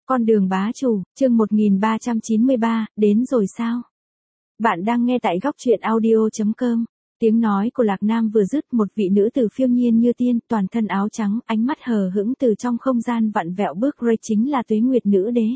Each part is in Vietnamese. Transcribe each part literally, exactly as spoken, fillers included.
Con đường bá chủ, chương một nghìn ba trăm chín mươi ba, đến rồi sao? Bạn đang nghe tại góc truyện audio chấm com. Tiếng nói của Lạc Nam vừa dứt, một vị nữ tử phiêu nhiên như tiên, toàn thân áo trắng, ánh mắt hờ hững từ trong không gian vặn vẹo bước ra, chính là Tuế Nguyệt Nữ Đế.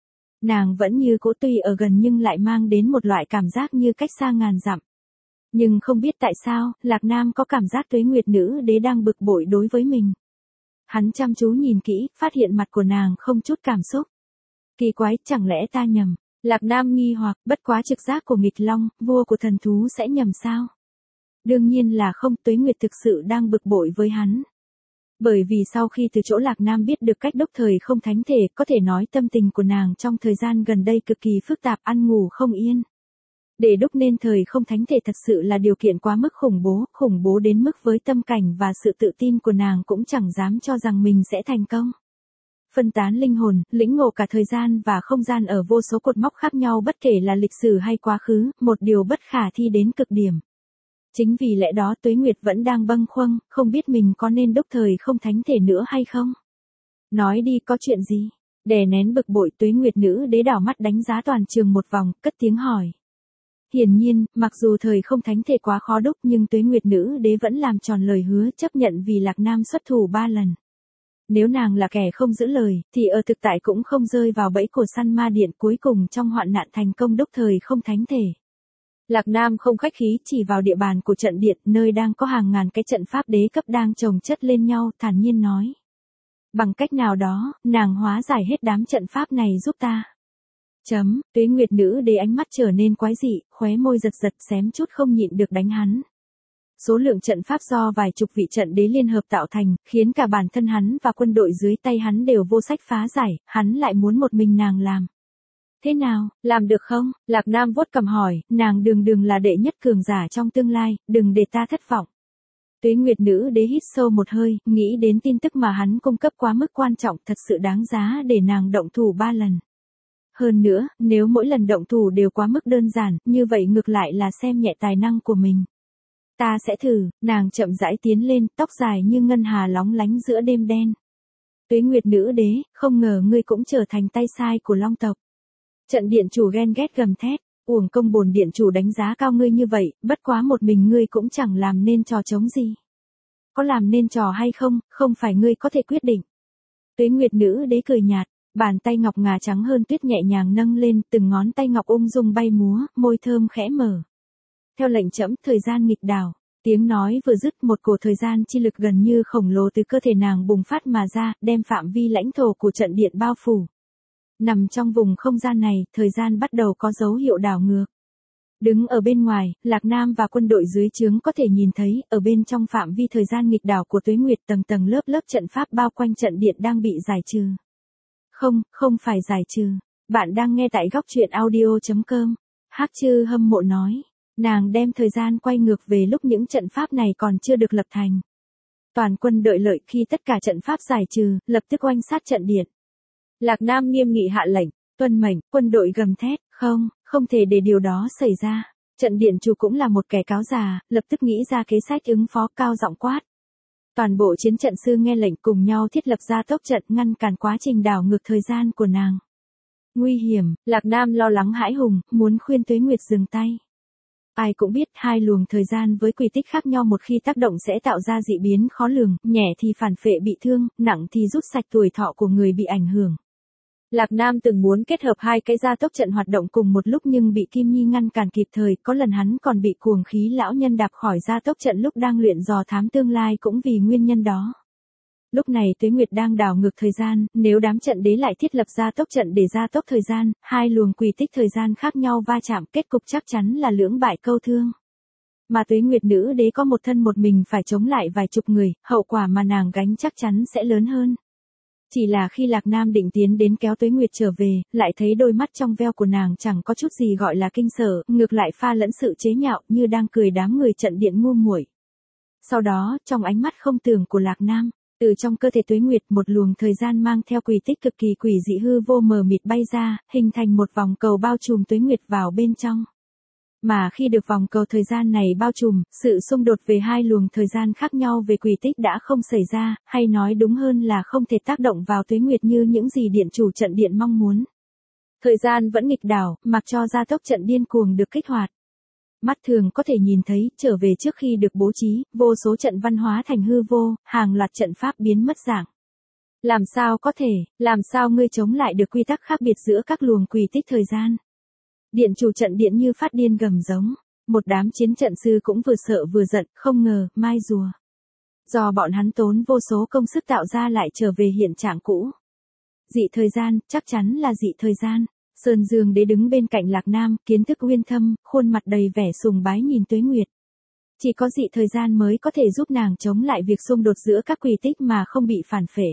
Nàng vẫn như cũ, tuy ở gần nhưng lại mang đến một loại cảm giác như cách xa ngàn dặm. Nhưng không biết tại sao, Lạc Nam có cảm giác Tuế Nguyệt Nữ Đế đang bực bội đối với mình. Hắn chăm chú nhìn kỹ, phát hiện mặt của nàng không chút cảm xúc. Kỳ quái, chẳng lẽ ta nhầm? Lạc Nam nghi hoặc, bất quá trực giác của nghịch long, vua của thần thú sẽ nhầm sao? Đương nhiên là không, Tuế Nguyệt thực sự đang bực bội với hắn. Bởi vì sau khi từ chỗ Lạc Nam biết được cách đúc thời không thánh thể, có thể nói tâm tình của nàng trong thời gian gần đây cực kỳ phức tạp, ăn ngủ không yên. Để đúc nên thời không thánh thể thật sự là điều kiện quá mức khủng bố, khủng bố đến mức với tâm cảnh và sự tự tin của nàng cũng chẳng dám cho rằng mình sẽ thành công. Phân tán linh hồn, lĩnh ngộ cả thời gian và không gian ở vô số cột mốc khác nhau, bất kể là lịch sử hay quá khứ, một điều bất khả thi đến cực điểm. Chính vì lẽ đó Tuế Nguyệt vẫn đang bâng khuâng, không biết mình có nên đúc thời không thánh thể nữa hay không. Nói đi, có chuyện gì? Đè nén bực bội, Tuế Nguyệt Nữ Đế đảo mắt đánh giá toàn trường một vòng, cất tiếng hỏi. Hiển nhiên, mặc dù thời không thánh thể quá khó đúc nhưng Tuế Nguyệt Nữ Đế vẫn làm tròn lời hứa, chấp nhận vì Lạc Nam xuất thủ ba lần. Nếu nàng là kẻ không giữ lời, thì ở thực tại cũng không rơi vào bẫy của săn ma điện, cuối cùng trong hoạn nạn thành công đúc thời không thánh thể. Lạc Nam không khách khí, chỉ vào địa bàn của trận điện, nơi đang có hàng ngàn cái trận pháp đế cấp đang chồng chất lên nhau, thản nhiên nói. Bằng cách nào đó, nàng hóa giải hết đám trận pháp này giúp ta. Chấm, Tuế Nguyệt Nữ Đế ánh mắt trở nên quái dị, khóe môi giật giật, xém chút không nhịn được đánh hắn. Số lượng trận pháp do vài chục vị trận đế liên hợp tạo thành, khiến cả bản thân hắn và quân đội dưới tay hắn đều vô sách phá giải, hắn lại muốn một mình nàng làm. Thế nào, làm được không? Lạc Nam vuốt cằm hỏi, nàng đường đường là đệ nhất cường giả trong tương lai, đừng để ta thất vọng. Tuế Nguyệt Nữ Đế hít sâu một hơi, nghĩ đến tin tức mà hắn cung cấp quá mức quan trọng, thật sự đáng giá để nàng động thủ ba lần. Hơn nữa, nếu mỗi lần động thủ đều quá mức đơn giản, như vậy ngược lại là xem nhẹ tài năng của mình. Ta sẽ thử, nàng chậm rãi tiến lên, tóc dài như ngân hà lóng lánh giữa đêm đen. Tuế Nguyệt Nữ Đế, không ngờ ngươi cũng trở thành tay sai của Long tộc. Trận điện chủ ghen ghét gầm thét, uổng công bổn điện chủ đánh giá cao ngươi như vậy, bất quá một mình ngươi cũng chẳng làm nên trò trống gì. Có làm nên trò hay không, không phải ngươi có thể quyết định. Tuế Nguyệt Nữ Đế cười nhạt, bàn tay ngọc ngà trắng hơn tuyết nhẹ nhàng nâng lên, từng ngón tay ngọc ung dung bay múa, môi thơm khẽ mở. Theo lệnh trẫm, thời gian nghịch đảo. Tiếng nói vừa dứt, một cổ thời gian chi lực gần như khổng lồ từ cơ thể nàng bùng phát mà ra, đem phạm vi lãnh thổ của trận điện bao phủ. Nằm trong vùng không gian này, thời gian bắt đầu có dấu hiệu đảo ngược. Đứng ở bên ngoài, Lạc Nam và quân đội dưới trướng có thể nhìn thấy, ở bên trong phạm vi thời gian nghịch đảo của Tuế Nguyệt, tầng tầng lớp lớp trận pháp bao quanh trận điện đang bị giải trừ. Không, không phải giải trừ. Bạn đang nghe tại góc truyện audio chấm com. Hắc Chư hâm mộ nói. Nàng đem thời gian quay ngược về lúc những trận pháp này còn chưa được lập thành. Toàn quân đợi lợi, khi tất cả trận pháp giải trừ, lập tức oanh sát trận điện. Lạc Nam nghiêm nghị hạ lệnh, tuân mệnh, quân đội gầm thét, không, không thể để điều đó xảy ra. Trận điện chủ cũng là một kẻ cáo già, lập tức nghĩ ra kế sách ứng phó, cao giọng quát. Toàn bộ chiến trận sư nghe lệnh cùng nhau thiết lập ra tốc trận, ngăn cản quá trình đảo ngược thời gian của nàng. Nguy hiểm, Lạc Nam lo lắng hãi hùng, muốn khuyên Tuế Nguyệt dừng tay. Ai cũng biết hai luồng thời gian với quy tích khác nhau, một khi tác động sẽ tạo ra dị biến khó lường, nhẹ thì phản phệ bị thương, nặng thì rút sạch tuổi thọ của người bị ảnh hưởng. Lạc Nam từng muốn kết hợp hai cái gia tốc trận hoạt động cùng một lúc nhưng bị Kim Nhi ngăn cản kịp thời, có lần hắn còn bị cuồng khí lão nhân đạp khỏi gia tốc trận lúc đang luyện dò thám tương lai cũng vì nguyên nhân đó. Lúc này Tuế Nguyệt đang đảo ngược thời gian, nếu đám trận đế lại thiết lập gia tốc trận để gia tốc thời gian, hai luồng quy tích thời gian khác nhau va chạm, kết cục chắc chắn là lưỡng bại câu thương. Mà Tuế Nguyệt Nữ Đế có một thân một mình phải chống lại vài chục người, hậu quả mà nàng gánh chắc chắn sẽ lớn hơn. Chỉ là khi Lạc Nam định tiến đến kéo Tuế Nguyệt trở về, lại thấy đôi mắt trong veo của nàng chẳng có chút gì gọi là kinh sợ, ngược lại pha lẫn sự chế nhạo, như đang cười đám người trận điện ngu muội. Sau đó, trong ánh mắt không tưởng của Lạc Nam, từ trong cơ thể Tuế Nguyệt, một luồng thời gian mang theo quy tích cực kỳ quỷ dị hư vô mờ mịt bay ra, hình thành một vòng cầu bao trùm Tuế Nguyệt vào bên trong. Mà khi được vòng cầu thời gian này bao trùm, sự xung đột về hai luồng thời gian khác nhau về quỹ tích đã không xảy ra, hay nói đúng hơn là không thể tác động vào tuế nguyệt như những gì điện chủ trận điện mong muốn. Thời gian vẫn nghịch đảo, mặc cho gia tốc trận điên cuồng được kích hoạt. Mắt thường có thể nhìn thấy, trở về trước khi được bố trí, vô số trận văn hóa thành hư vô, hàng loạt trận pháp biến mất dạng. Làm sao có thể, làm sao ngươi chống lại được quy tắc khác biệt giữa các luồng quỹ tích thời gian? Điện chủ trận điện như phát điên gầm giống, một đám chiến trận sư cũng vừa sợ vừa giận, không ngờ, mai rùa. Do bọn hắn tốn vô số công sức tạo ra lại trở về hiện trạng cũ. Dị thời gian, chắc chắn là dị thời gian. Sơn Dương Đế đứng bên cạnh Lạc Nam, kiến thức uyên thâm, khuôn mặt đầy vẻ sùng bái nhìn Tuế Nguyệt. Chỉ có dị thời gian mới có thể giúp nàng chống lại việc xung đột giữa các quỹ tích mà không bị phản phệ.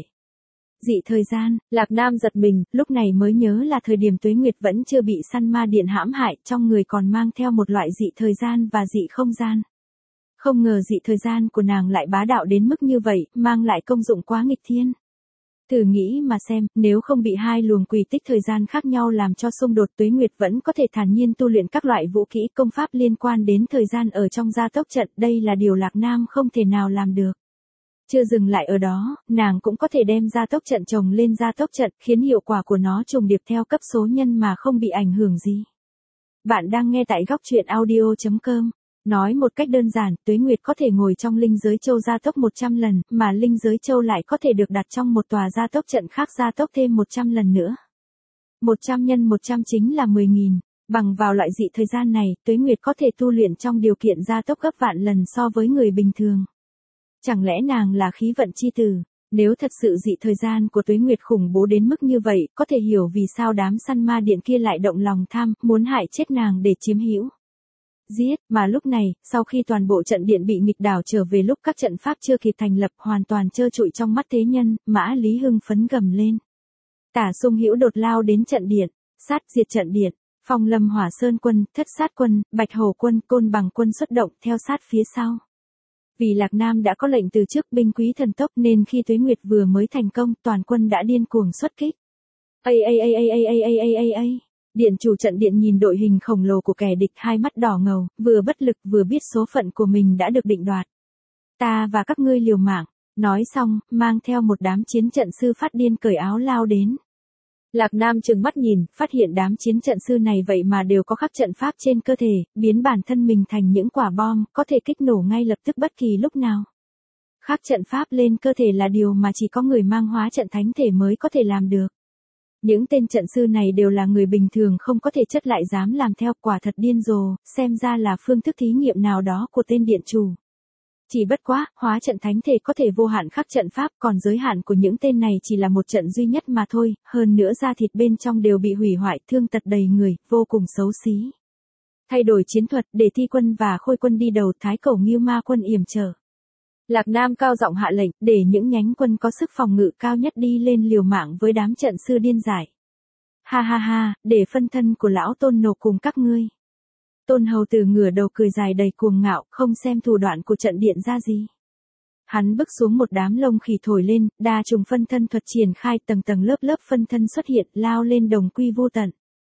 Dị thời gian, Lạc Nam giật mình, lúc này mới nhớ là thời điểm Tuế Nguyệt vẫn chưa bị săn ma điện hãm hại, trong người còn mang theo một loại dị thời gian và dị không gian. Không ngờ dị thời gian của nàng lại bá đạo đến mức như vậy, mang lại công dụng quá nghịch thiên. Thử nghĩ mà xem, nếu không bị hai luồng quỹ tích thời gian khác nhau làm cho xung đột, Tuế Nguyệt vẫn có thể thản nhiên tu luyện các loại vũ kỹ công pháp liên quan đến thời gian ở trong gia tốc trận, đây là điều Lạc Nam không thể nào làm được. Chưa dừng lại ở đó, nàng cũng có thể đem gia tốc trận chồng lên gia tốc trận, khiến hiệu quả của nó trùng điệp theo cấp số nhân mà không bị ảnh hưởng gì. Bạn đang nghe tại góc truyện audio chấm com. Nói một cách đơn giản, Tuế Nguyệt có thể ngồi trong linh giới châu gia tốc một trăm lần, mà linh giới châu lại có thể được đặt trong một tòa gia tốc trận khác gia tốc thêm một trăm lần nữa. một trăm nhân một trăm chính là mười nghìn. Bằng vào loại dị thời gian này, Tuế Nguyệt có thể tu luyện trong điều kiện gia tốc gấp vạn lần so với người bình thường. Chẳng lẽ nàng là khí vận chi tử? Nếu thật sự dị thời gian của Tuế Nguyệt khủng bố đến mức như vậy, có thể hiểu vì sao đám săn ma điện kia lại động lòng tham, muốn hại chết nàng để chiếm hữu. Giết, mà lúc này, sau khi toàn bộ trận điện bị nghịch đảo trở về lúc các trận pháp chưa kịp thành lập hoàn toàn trơ trụi trong mắt thế nhân, Mã Lý hưng phấn gầm lên. Tả Sung Hữu đột lao đến trận điện, sát diệt trận điện, Phong Lâm Hỏa Sơn quân, Thất Sát quân, Bạch Hổ quân, Côn Bằng quân xuất động theo sát phía sau. Vì Lạc Nam đã có lệnh từ trước binh quý thần tốc nên khi Tuế Nguyệt vừa mới thành công, toàn quân đã điên cuồng xuất kích. Ây ây ây ây ây ây ây ây ây ây. Điện chủ trận điện nhìn đội hình khổng lồ của kẻ địch, hai mắt đỏ ngầu, vừa bất lực vừa biết số phận của mình đã được định đoạt. Ta và các ngươi liều mạng, nói xong, mang theo một đám chiến trận sư phát điên cởi áo lao đến. Lạc Nam trừng mắt nhìn, phát hiện đám chiến trận sư này vậy mà đều có khắc trận pháp trên cơ thể, biến bản thân mình thành những quả bom, có thể kích nổ ngay lập tức bất kỳ lúc nào. Khắc trận pháp lên cơ thể là điều mà chỉ có người mang hóa trận thánh thể mới có thể làm được. Những tên trận sư này đều là người bình thường không có thể chất lại dám làm theo, quả thật điên rồ, xem ra là phương thức thí nghiệm nào đó của tên điện chủ. Chỉ bất quá, hóa trận thánh thể có thể vô hạn khắc trận pháp, còn giới hạn của những tên này chỉ là một trận duy nhất mà thôi, hơn nữa da thịt bên trong đều bị hủy hoại, thương tật đầy người, vô cùng xấu xí. Thay đổi chiến thuật, để Thi quân và Khôi quân đi đầu, Thái Cẩu Ngưu Ma quân yểm trở. Lạc Nam cao giọng hạ lệnh, để những nhánh quân có sức phòng ngự cao nhất đi lên liều mạng với đám trận sư điên dại. Ha ha ha, để phân thân của lão Tôn nộp cùng các ngươi. Tôn Hầu Tử ngửa đầu cười dài đầy cuồng ngạo, không xem thủ đoạn của trận điện ra gì. Hắn bước xuống một đám lông khỉ thổi lên, đa trùng phân thân thuật triển khai, tầng tầng lớp lớp phân thân xuất hiện, lao lên đồng quy vô tận.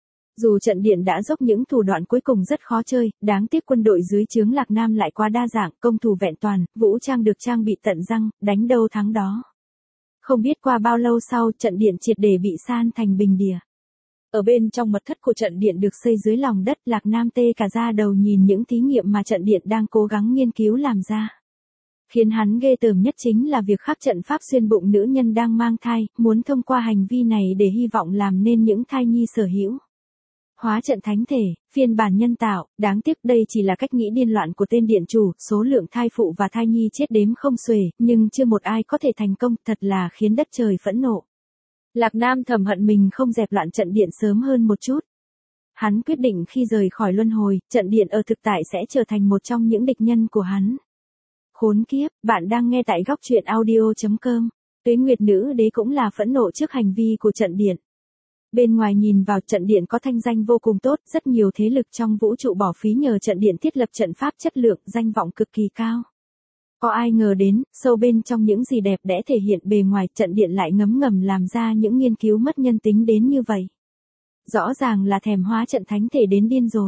Dù trận điện đã dốc những thủ đoạn cuối cùng rất khó chơi, đáng tiếc quân đội dưới trướng Lạc Nam lại quá đa dạng, công thủ vẹn toàn, vũ trang được trang bị tận răng, đánh đâu thắng đó. Không biết qua bao lâu sau, trận điện triệt để bị san thành bình địa. Ở bên trong mật thất của trận điện được xây dưới lòng đất, Lạc Nam tê cả da đầu nhìn những thí nghiệm mà trận điện đang cố gắng nghiên cứu làm ra. Khiến hắn ghê tởm nhất chính là việc khắc trận pháp xuyên bụng nữ nhân đang mang thai, muốn thông qua hành vi này để hy vọng làm nên những thai nhi sở hữu. Hóa trận thánh thể, phiên bản nhân tạo, đáng tiếc đây chỉ là cách nghĩ điên loạn của tên điện chủ, số lượng thai phụ và thai nhi chết đếm không xuể, nhưng chưa một ai có thể thành công, thật là khiến đất trời phẫn nộ. Lạc Nam thầm hận mình không dẹp loạn trận điện sớm hơn một chút. Hắn quyết định khi rời khỏi luân hồi, trận điện ở thực tại sẽ trở thành một trong những địch nhân của hắn. Khốn kiếp, bạn đang nghe tại góc truyện audio chấm com. Tuế Nguyệt nữ đế cũng là phẫn nộ trước hành vi của trận điện. Bên ngoài nhìn vào, trận điện có thanh danh vô cùng tốt, rất nhiều thế lực trong vũ trụ bỏ phí nhờ trận điện thiết lập trận pháp chất lượng, danh vọng cực kỳ cao. Có ai ngờ đến, sâu bên trong những gì đẹp đẽ thể hiện bề ngoài, trận điện lại ngấm ngầm làm ra những nghiên cứu mất nhân tính đến như vậy. Rõ ràng là thèm hóa trận thánh thể đến điên rồi.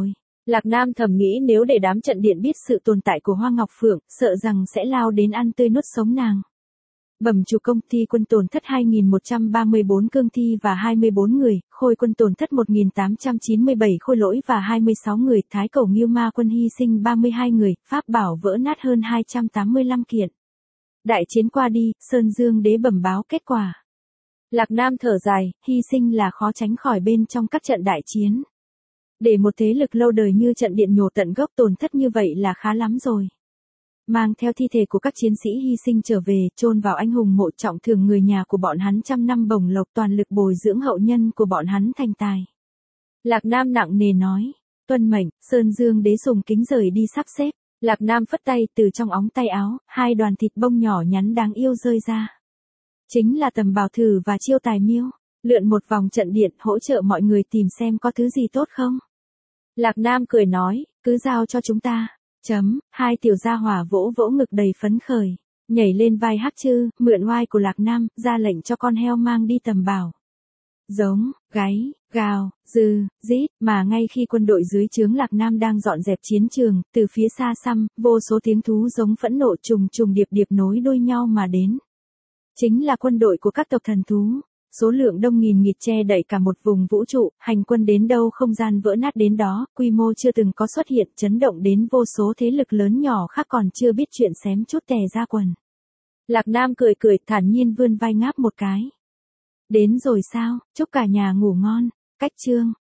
Lạc Nam thầm nghĩ nếu để đám trận điện biết sự tồn tại của Hoa Ngọc Phượng, sợ rằng sẽ lao đến ăn tươi nuốt sống nàng. Bẩm chủ công, thi quân tổn thất hai nghìn một trăm ba mươi bốn cương thi và hai mươi bốn người, khôi quân tổn thất một nghìn tám trăm chín mươi bảy khôi lỗi và hai mươi sáu người, thái cổ Ngưu Ma quân hy sinh ba mươi hai người, pháp bảo vỡ nát hơn hai trăm tám mươi lăm kiện. Đại chiến qua đi, Sơn Dương đế bẩm báo kết quả. Lạc Nam thở dài, hy sinh là khó tránh khỏi bên trong các trận đại chiến. Để một thế lực lâu đời như trận điện nhổ tận gốc tổn thất như vậy là khá lắm rồi. Mang theo thi thể của các chiến sĩ hy sinh trở về, chôn vào anh hùng mộ, trọng thưởng người nhà của bọn hắn trăm năm bổng lộc, toàn lực bồi dưỡng hậu nhân của bọn hắn thành tài. Lạc Nam nặng nề nói, tuân mệnh. Sơn Dương đế sùng kính rời đi sắp xếp. Lạc Nam phất tay, từ trong óng tay áo, hai đoàn thịt bông nhỏ nhắn đáng yêu rơi ra. Chính là tầm bảo thử và chiêu tài miêu. Lượn một vòng trận điện, hỗ trợ mọi người tìm xem có thứ gì tốt không. Lạc Nam cười nói, cứ giao cho chúng ta. Chấm, hai tiểu gia hỏa vỗ vỗ ngực đầy phấn khởi, nhảy lên vai Hắc Trư, mượn oai của Lạc Nam, ra lệnh cho con heo mang đi tầm bảo. Giống, gáy, gào, dư, rít, mà ngay khi quân đội dưới trướng Lạc Nam đang dọn dẹp chiến trường, từ phía xa xăm, vô số tiếng thú giống phẫn nộ trùng trùng điệp điệp nối đuôi nhau mà đến. Chính là quân đội của các tộc thần thú. Số lượng đông nghìn nghịt che đậy cả một vùng vũ trụ, hành quân đến đâu không gian vỡ nát đến đó, quy mô chưa từng có xuất hiện, chấn động đến vô số thế lực lớn nhỏ khác còn chưa biết chuyện xém chút tè ra quần. Lạc Nam cười cười, thản nhiên vươn vai ngáp một cái. Đến rồi sao, chúc cả nhà ngủ ngon. Cách chương